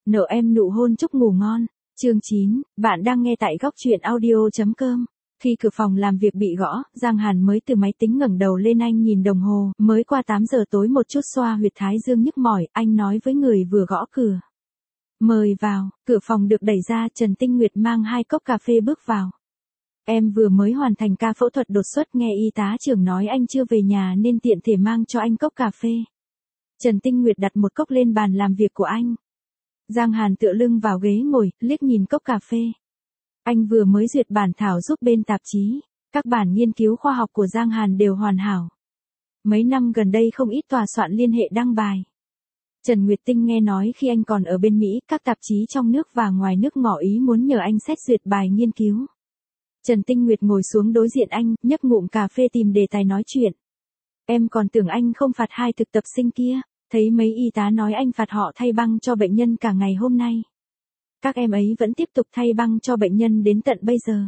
Nợ em nụ hôn chúc ngủ ngon. Chương 9, bạn đang nghe tại góc truyện audio.com. Khi cửa phòng làm việc bị gõ, Giang Hàn mới từ máy tính ngẩng đầu lên, anh nhìn đồng hồ, mới qua 8 giờ tối một chút, xoa huyệt thái dương nhức mỏi, anh nói với người vừa gõ cửa. Mời vào. Cửa phòng được đẩy ra, Trần Tinh Nguyệt mang 2 cốc cà phê bước vào. Em vừa mới hoàn thành ca phẫu thuật đột xuất, nghe y tá trưởng nói anh chưa về nhà nên tiện thể mang cho anh cốc cà phê. Trần Tinh Nguyệt đặt một cốc lên bàn làm việc của anh. Giang Hàn tựa lưng vào ghế ngồi, liếc nhìn cốc cà phê. Anh vừa mới duyệt bản thảo giúp bên tạp chí. Các bản nghiên cứu khoa học của Giang Hàn đều hoàn hảo. Mấy năm gần đây không ít tòa soạn liên hệ đăng bài. Trần Nguyệt Tinh nghe nói khi anh còn ở bên Mỹ, các tạp chí trong nước và ngoài nước ngỏ ý muốn nhờ anh xét duyệt bài nghiên cứu. Trần Tinh Nguyệt ngồi xuống đối diện anh, nhấp ngụm cà phê tìm đề tài nói chuyện. Em còn tưởng anh không phạt 2 thực tập sinh kia. Thấy mấy y tá nói anh phạt họ thay băng cho bệnh nhân cả ngày hôm nay. Các em ấy vẫn tiếp tục thay băng cho bệnh nhân đến tận bây giờ.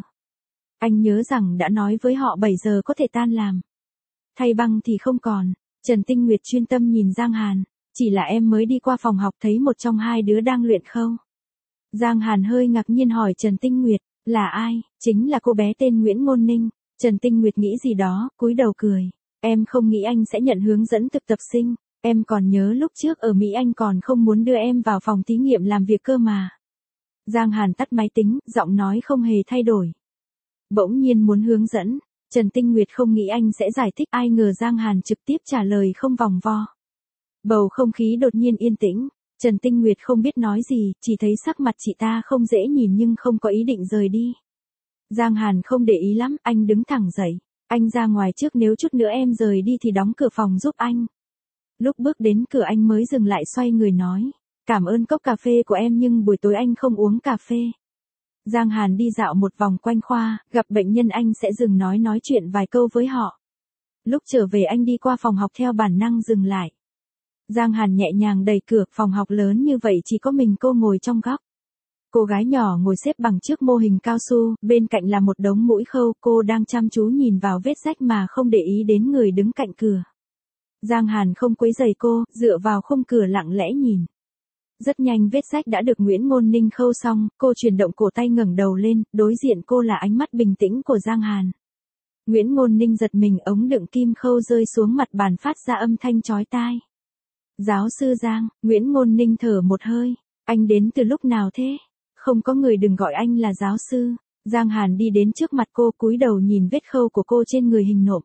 Anh nhớ rằng đã nói với họ 7 giờ có thể tan làm. Thay băng thì không còn. Trần Tinh Nguyệt chuyên tâm nhìn Giang Hàn. Chỉ là em mới đi qua phòng học thấy một trong 2 đứa đang luyện khâu. Giang Hàn hơi ngạc nhiên hỏi Trần Tinh Nguyệt, là ai? Chính là cô bé tên Nguyễn Ngôn Ninh. Trần Tinh Nguyệt nghĩ gì đó, cúi đầu cười. Em không nghĩ anh sẽ nhận hướng dẫn thực tập sinh. Em còn nhớ lúc trước ở Mỹ anh còn không muốn đưa em vào phòng thí nghiệm làm việc cơ mà. Giang Hàn tắt máy tính, giọng nói không hề thay đổi. Bỗng nhiên muốn hướng dẫn. Trần Tinh Nguyệt không nghĩ anh sẽ giải thích, ai ngờ Giang Hàn trực tiếp trả lời không vòng vo. Bầu không khí đột nhiên yên tĩnh. Trần Tinh Nguyệt không biết nói gì, chỉ thấy sắc mặt chị ta không dễ nhìn nhưng không có ý định rời đi. Giang Hàn không để ý lắm, anh đứng thẳng dậy. Anh ra ngoài trước, nếu chút nữa em rời đi thì đóng cửa phòng giúp anh. Lúc bước đến cửa anh mới dừng lại, xoay người nói. Cảm ơn cốc cà phê của em nhưng buổi tối anh không uống cà phê. Giang Hàn đi dạo một vòng quanh khoa, gặp bệnh nhân anh sẽ dừng nói chuyện vài câu với họ. Lúc trở về anh đi qua phòng học theo bản năng dừng lại. Giang Hàn nhẹ nhàng đẩy cửa, phòng học lớn như vậy chỉ có mình cô ngồi trong góc. Cô gái nhỏ ngồi xếp bằng trước mô hình cao su, bên cạnh là một đống mũi khâu, cô đang chăm chú nhìn vào vết rách mà không để ý đến người đứng cạnh cửa. Giang Hàn không quấy rầy cô, dựa vào khung cửa lặng lẽ nhìn. Rất nhanh vết rách đã được Nguyễn Ngôn Ninh khâu xong, cô chuyển động cổ tay ngẩng đầu lên, đối diện cô là ánh mắt bình tĩnh của Giang Hàn. Nguyễn Ngôn Ninh giật mình, ống đựng kim khâu rơi xuống mặt bàn phát ra âm thanh chói tai. Giáo sư Giang, Nguyễn Ngôn Ninh thở một hơi, anh đến từ lúc nào thế? Không có người, đừng gọi anh là giáo sư. Giang Hàn đi đến trước mặt cô, cúi đầu nhìn vết khâu của cô trên người hình nộm.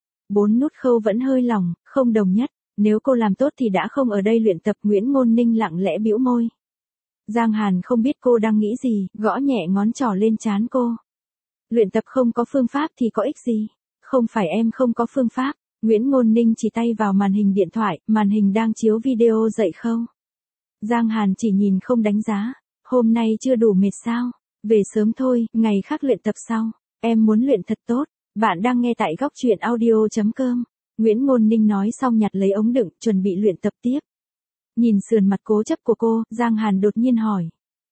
4 nút khâu vẫn hơi lỏng, không đồng nhất. Nếu cô làm tốt thì đã không ở đây luyện tập. Nguyễn Ngôn Ninh lặng lẽ bĩu môi. Giang Hàn không biết cô đang nghĩ gì, gõ nhẹ ngón trỏ lên trán cô. Luyện tập không có phương pháp thì có ích gì? Không phải em không có phương pháp. Nguyễn Ngôn Ninh chỉ tay vào màn hình điện thoại, màn hình đang chiếu video dạy khâu. Giang Hàn chỉ nhìn không đánh giá. Hôm nay chưa đủ mệt sao? Về sớm thôi, ngày khác luyện tập sau. Em muốn luyện thật tốt. Bạn đang nghe tại góc truyện audio.com. Nguyễn Ngôn Ninh nói xong nhặt lấy ống đựng, chuẩn bị luyện tập tiếp. Nhìn sườn mặt cố chấp của cô, Giang Hàn đột nhiên hỏi.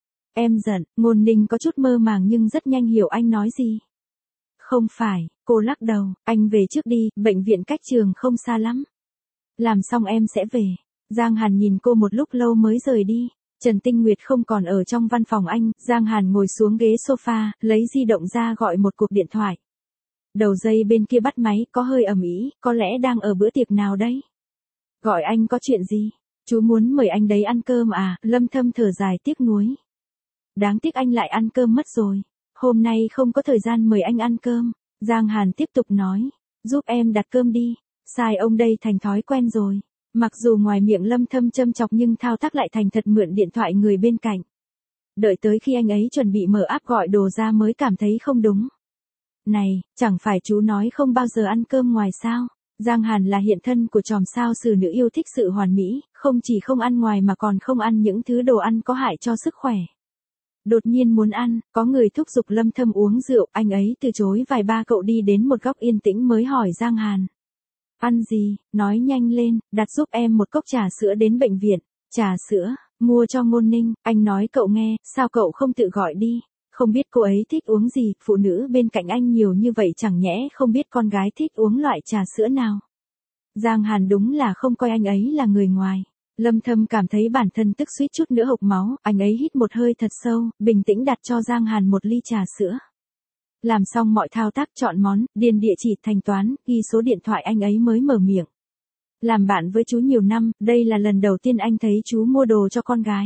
Em giận? Ngôn Ninh có chút mơ màng nhưng rất nhanh hiểu anh nói gì. Không phải, cô lắc đầu, anh về trước đi, bệnh viện cách trường không xa lắm. Làm xong em sẽ về. Giang Hàn nhìn cô một lúc lâu mới rời đi. Trần Tinh Nguyệt không còn ở trong văn phòng anh, Giang Hàn ngồi xuống ghế sofa, lấy di động ra gọi một cuộc điện thoại. Đầu dây bên kia bắt máy, có hơi ầm ĩ, có lẽ đang ở bữa tiệc nào đấy. Gọi anh có chuyện gì? Chú muốn mời anh đấy ăn cơm à? Lâm Thâm thở dài tiếc nuối. Đáng tiếc anh lại ăn cơm mất rồi. Hôm nay không có thời gian mời anh ăn cơm. Giang Hàn tiếp tục nói. Giúp em đặt cơm đi. Sai ông đây thành thói quen rồi. Mặc dù ngoài miệng Lâm Thâm châm chọc nhưng thao tác lại thành thật, mượn điện thoại người bên cạnh. Đợi tới khi anh ấy chuẩn bị mở app gọi đồ ra mới cảm thấy không đúng. Này, chẳng phải chú nói không bao giờ ăn cơm ngoài sao? Giang Hàn là hiện thân của chòm sao xử nữ yêu thích sự hoàn mỹ, không chỉ không ăn ngoài mà còn không ăn những thứ đồ ăn có hại cho sức khỏe. Đột nhiên muốn ăn, có người thúc giục Lâm Thâm uống rượu, anh ấy từ chối vài ba, cậu đi đến một góc yên tĩnh mới hỏi Giang Hàn. Ăn gì? Nói nhanh lên, đặt giúp em một cốc trà sữa đến bệnh viện. Trà sữa, mua cho Ngôn Ninh, anh nói cậu nghe, sao cậu không tự gọi đi? Không biết cô ấy thích uống gì, phụ nữ bên cạnh anh nhiều như vậy chẳng nhẽ không biết con gái thích uống loại trà sữa nào. Giang Hàn đúng là không coi anh ấy là người ngoài. Lâm Thâm cảm thấy bản thân tức suýt chút nữa hộc máu, anh ấy hít một hơi thật sâu, bình tĩnh đặt cho Giang Hàn một ly trà sữa. Làm xong mọi thao tác chọn món, điền địa chỉ thanh toán, ghi số điện thoại anh ấy mới mở miệng. Làm bạn với chú nhiều năm, đây là lần đầu tiên anh thấy chú mua đồ cho con gái.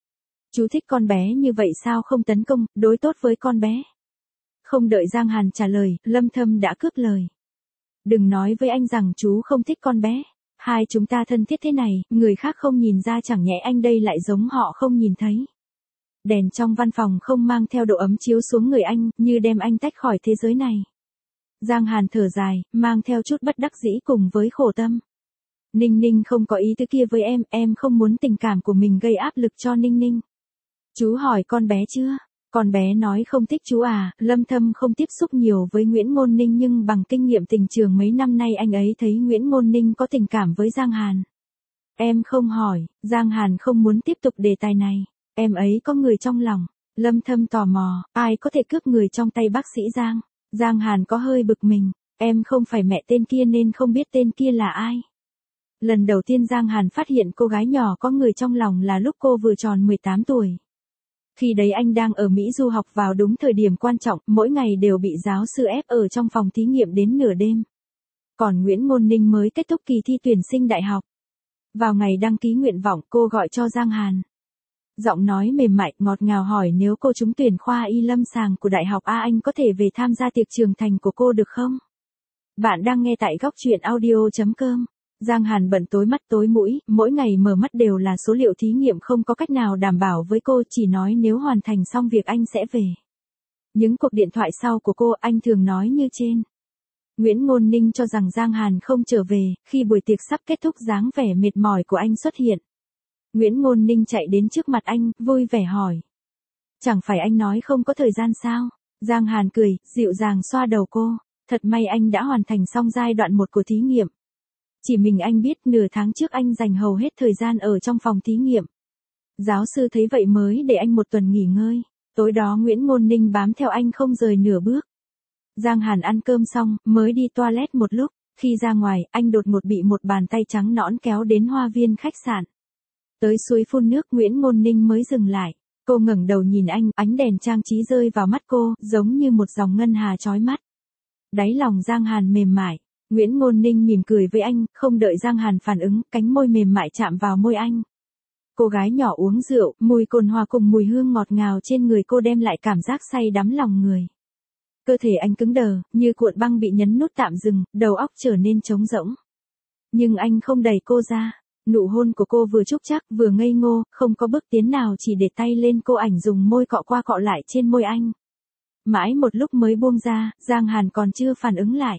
Chú thích con bé như vậy sao không tấn công, đối tốt với con bé. Không đợi Giang Hàn trả lời, Lâm Thâm đã cướp lời. Đừng nói với anh rằng chú không thích con bé. Hai chúng ta thân thiết thế này, người khác không nhìn ra chẳng nhẽ anh đây lại giống họ không nhìn thấy. Đèn trong văn phòng không mang theo độ ấm chiếu xuống người anh, như đem anh tách khỏi thế giới này. Giang Hàn thở dài, mang theo chút bất đắc dĩ cùng với khổ tâm. Ninh Ninh không có ý tứ kia với em không muốn tình cảm của mình gây áp lực cho Ninh Ninh. Chú hỏi con bé chưa? Con bé nói không thích chú à, Lâm Thâm không tiếp xúc nhiều với Nguyễn Ngôn Ninh nhưng bằng kinh nghiệm tình trường mấy năm nay anh ấy thấy Nguyễn Ngôn Ninh có tình cảm với Giang Hàn. Em không hỏi, Giang Hàn không muốn tiếp tục đề tài này, em ấy có người trong lòng. Lâm Thâm tò mò, ai có thể cướp người trong tay bác sĩ Giang? Giang Hàn có hơi bực mình, em không phải mẹ tên kia nên không biết tên kia là ai. Lần đầu tiên Giang Hàn phát hiện cô gái nhỏ có người trong lòng là lúc cô vừa tròn 18 tuổi. Khi đấy anh đang ở Mỹ du học vào đúng thời điểm quan trọng, mỗi ngày đều bị giáo sư ép ở trong phòng thí nghiệm đến nửa đêm. Còn Nguyễn Ngôn Ninh mới kết thúc kỳ thi tuyển sinh đại học. Vào ngày đăng ký nguyện vọng cô gọi cho Giang Hàn. Giọng nói mềm mại ngọt ngào hỏi nếu cô trúng tuyển khoa y lâm sàng của Đại học A anh có thể về tham gia tiệc trưởng thành của cô được không? Bạn đang nghe tại góc truyện audio.com. Giang Hàn bận tối mắt tối mũi, mỗi ngày mở mắt đều là số liệu thí nghiệm không có cách nào đảm bảo với cô, chỉ nói nếu hoàn thành xong việc anh sẽ về. Những cuộc điện thoại sau của cô anh thường nói như trên. Nguyễn Ngôn Ninh cho rằng Giang Hàn không trở về, khi buổi tiệc sắp kết thúc dáng vẻ mệt mỏi của anh xuất hiện. Nguyễn Ngôn Ninh chạy đến trước mặt anh, vui vẻ hỏi. Chẳng phải anh nói không có thời gian sao? Giang Hàn cười, dịu dàng xoa đầu cô. Thật may anh đã hoàn thành xong giai đoạn 1 của thí nghiệm. Chỉ mình anh biết nửa tháng trước anh dành hầu hết thời gian ở trong phòng thí nghiệm. Giáo sư thấy vậy mới để anh một tuần nghỉ ngơi. Tối đó Nguyễn Ngôn Ninh bám theo anh không rời nửa bước. Giang Hàn ăn cơm xong, mới đi toilet một lúc. Khi ra ngoài, anh đột ngột bị một bàn tay trắng nõn kéo đến hoa viên khách sạn. Tới suối phun nước Nguyễn Ngôn Ninh mới dừng lại. Cô ngẩng đầu nhìn anh, ánh đèn trang trí rơi vào mắt cô, giống như một dòng ngân hà chói mắt. Đáy lòng Giang Hàn mềm mại. Nguyễn Ngôn Ninh mỉm cười với anh, không đợi Giang Hàn phản ứng, cánh môi mềm mại chạm vào môi anh. Cô gái nhỏ uống rượu, mùi cồn hòa cùng mùi hương ngọt ngào trên người cô đem lại cảm giác say đắm lòng người. Cơ thể anh cứng đờ, như cuộn băng bị nhấn nút tạm dừng, đầu óc trở nên trống rỗng. Nhưng anh không đẩy cô ra. Nụ hôn của cô vừa trúc chắc, vừa ngây ngô, không có bước tiến nào chỉ để tay lên cô ảnh dùng môi cọ qua cọ lại trên môi anh. Mãi một lúc mới buông ra, Giang Hàn còn chưa phản ứng lại.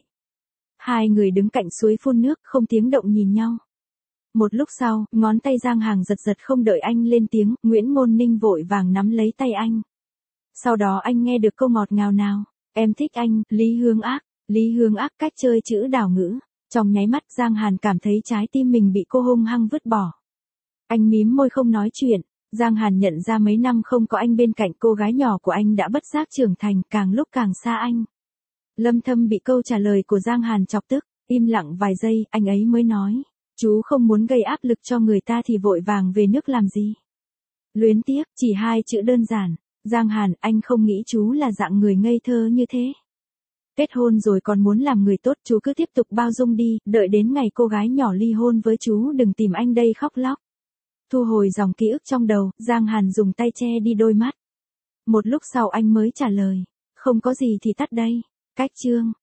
Hai người đứng cạnh suối phun nước không tiếng động nhìn nhau. Một lúc sau, ngón tay Giang Hàn giật giật không đợi anh lên tiếng, Nguyễn Ngôn Ninh vội vàng nắm lấy tay anh. Sau đó anh nghe được câu ngọt ngào nào, em thích anh, Lý Hương Ác cách chơi chữ đảo ngữ. Trong nháy mắt Giang Hàn cảm thấy trái tim mình bị cô hung hăng vứt bỏ. Anh mím môi không nói chuyện. Giang Hàn nhận ra mấy năm không có anh bên cạnh cô gái nhỏ của anh đã bất giác trưởng thành, càng lúc càng xa anh. Lâm Thâm bị câu trả lời của Giang Hàn chọc tức, im lặng vài giây, anh ấy mới nói. Chú không muốn gây áp lực cho người ta thì vội vàng về nước làm gì? Luyến tiếc, chỉ hai chữ đơn giản. Giang Hàn, anh không nghĩ chú là dạng người ngây thơ như thế. Kết hôn rồi còn muốn làm người tốt, chú cứ tiếp tục bao dung đi, đợi đến ngày cô gái nhỏ ly hôn với chú đừng tìm anh đây khóc lóc. Thu hồi dòng ký ức trong đầu, Giang Hàn dùng tay che đi đôi mắt. Một lúc sau anh mới trả lời, không có gì thì tắt đây. Cách chương